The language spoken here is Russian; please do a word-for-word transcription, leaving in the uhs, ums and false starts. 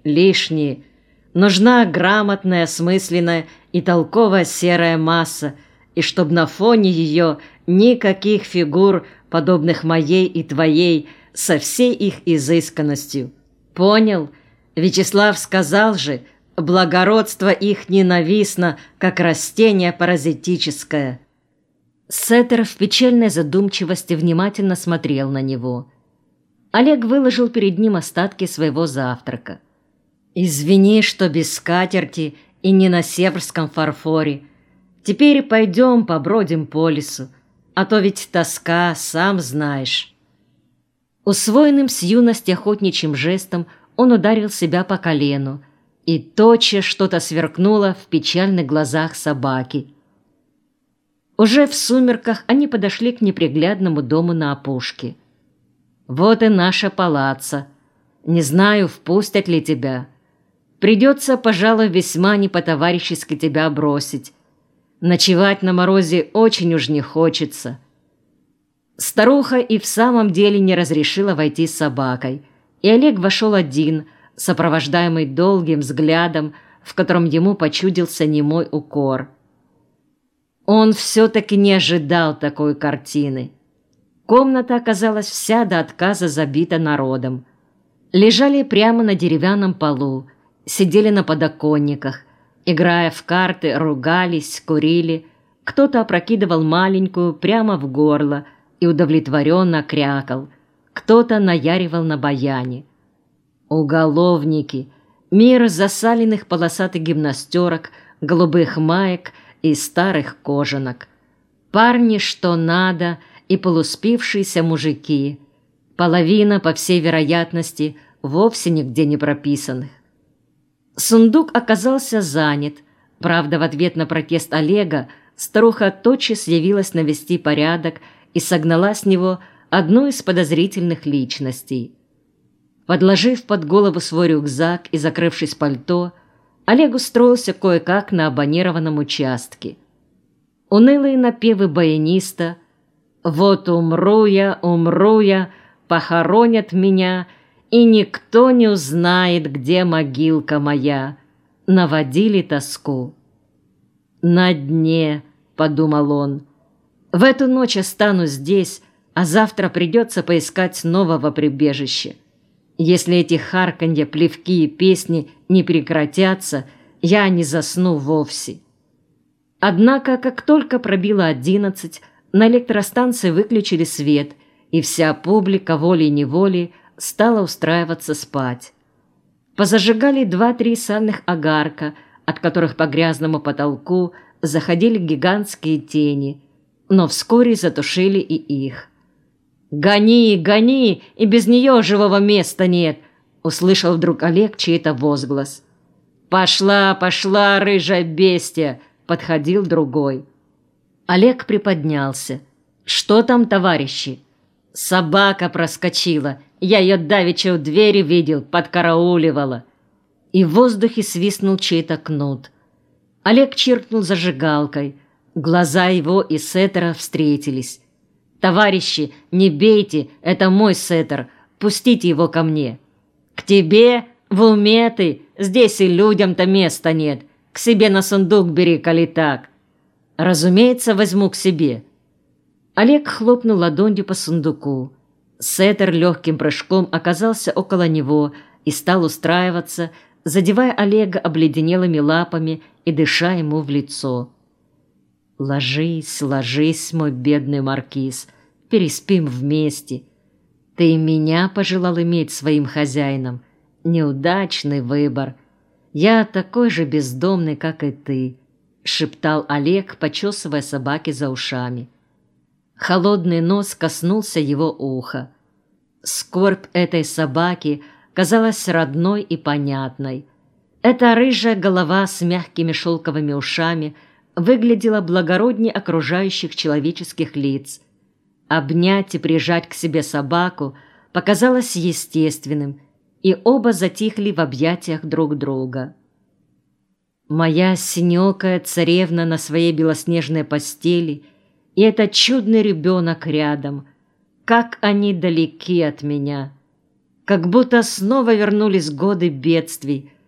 лишние. Нужна грамотная, осмысленная и толковая серая масса, и чтоб на фоне ее никаких фигур, подобных моей и твоей, со всей их изысканностью. Понял? Вячеслав сказал же, благородство их ненавистно, как растение паразитическое. Сеттер в печальной задумчивости внимательно смотрел на него. Олег выложил перед ним остатки своего завтрака. «Извини, что без скатерти и не на северском фарфоре. Теперь пойдем побродим по лесу, а то ведь тоска, сам знаешь». Усвоенным с юности охотничьим жестом он ударил себя по колену, и тотчас что-то сверкнуло в печальных глазах собаки. Уже в сумерках они подошли к неприглядному дому на опушке. «Вот и наша палаца. Не знаю, впустят ли тебя. Придется, пожалуй, весьма не по-товарищески тебя бросить. Ночевать на морозе очень уж не хочется». Старуха и в самом деле не разрешила войти с собакой, и Олег вошел один, сопровождаемый долгим взглядом, в котором ему почудился немой укор. Он все-таки не ожидал такой картины. Комната оказалась вся до отказа забита народом. Лежали прямо на деревянном полу, сидели на подоконниках, играя в карты, ругались, курили. Кто-то опрокидывал маленькую прямо в горло и удовлетворенно крякал, кто-то наяривал на баяне. Уголовники, мир засаленных полосатых гимнастерок, голубых маек и старых кожанок. Парни, что надо, и полуспившиеся мужики. Половина, по всей вероятности, вовсе нигде не прописанных. Сундук оказался занят. Правда, в ответ на протест Олега старуха тотчас явилась навести порядок и согнала с него одну из подозрительных личностей. Подложив под голову свой рюкзак и закрывшись пальто, Олег устроился кое-как на абонированном участке. Унылые напевы баяниста «Вот умру я, умру я, похоронят меня, и никто не узнает, где могилка моя», наводили тоску. «На дне», — подумал он, — «в эту ночь останусь здесь, а завтра придется поискать нового прибежища. Если эти харканья, плевки и песни не прекратятся, я не засну вовсе». Однако, как только пробило одиннадцать, на электростанции выключили свет, и вся публика волей-неволей стала устраиваться спать. Позажигали два-три сальных огарка, от которых по грязному потолку заходили гигантские тени, но вскоре затушили и их. «Гони, гони, и без нее живого места нет!» — услышал вдруг Олег чей-то возглас. «Пошла, пошла, рыжая бестия!» — подходил другой. Олег приподнялся. «Что там, товарищи?» «Собака проскочила. Я ее давеча у двери видел, подкарауливала». И в воздухе свистнул чей-то кнут. Олег чиркнул зажигалкой. Глаза его и Сеттера встретились. «Товарищи, не бейте, это мой Сеттер, пустите его ко мне». «К тебе? В уме ты? Здесь и людям-то места нет. К себе на сундук бери, коли так». «Разумеется, возьму к себе». Олег хлопнул ладонью по сундуку. Сеттер легким прыжком оказался около него и стал устраиваться, задевая Олега обледенелыми лапами и дыша ему в лицо. «Ложись, ложись, мой бедный маркиз, переспим вместе. Ты и меня пожелал иметь своим хозяином. Неудачный выбор. Я такой же бездомный, как и ты», — шептал Олег, почесывая собаки за ушами. Холодный нос коснулся его уха. Скорбь этой собаки казалась родной и понятной. Эта рыжая голова с мягкими шелковыми ушами выглядела благороднее окружающих человеческих лиц. Обнять и прижать к себе собаку показалось естественным, и оба затихли в объятиях друг друга. Моя синеокая царевна на своей белоснежной постели и этот чудный ребенок рядом, как они далеки от меня, как будто снова вернулись годы бедствий,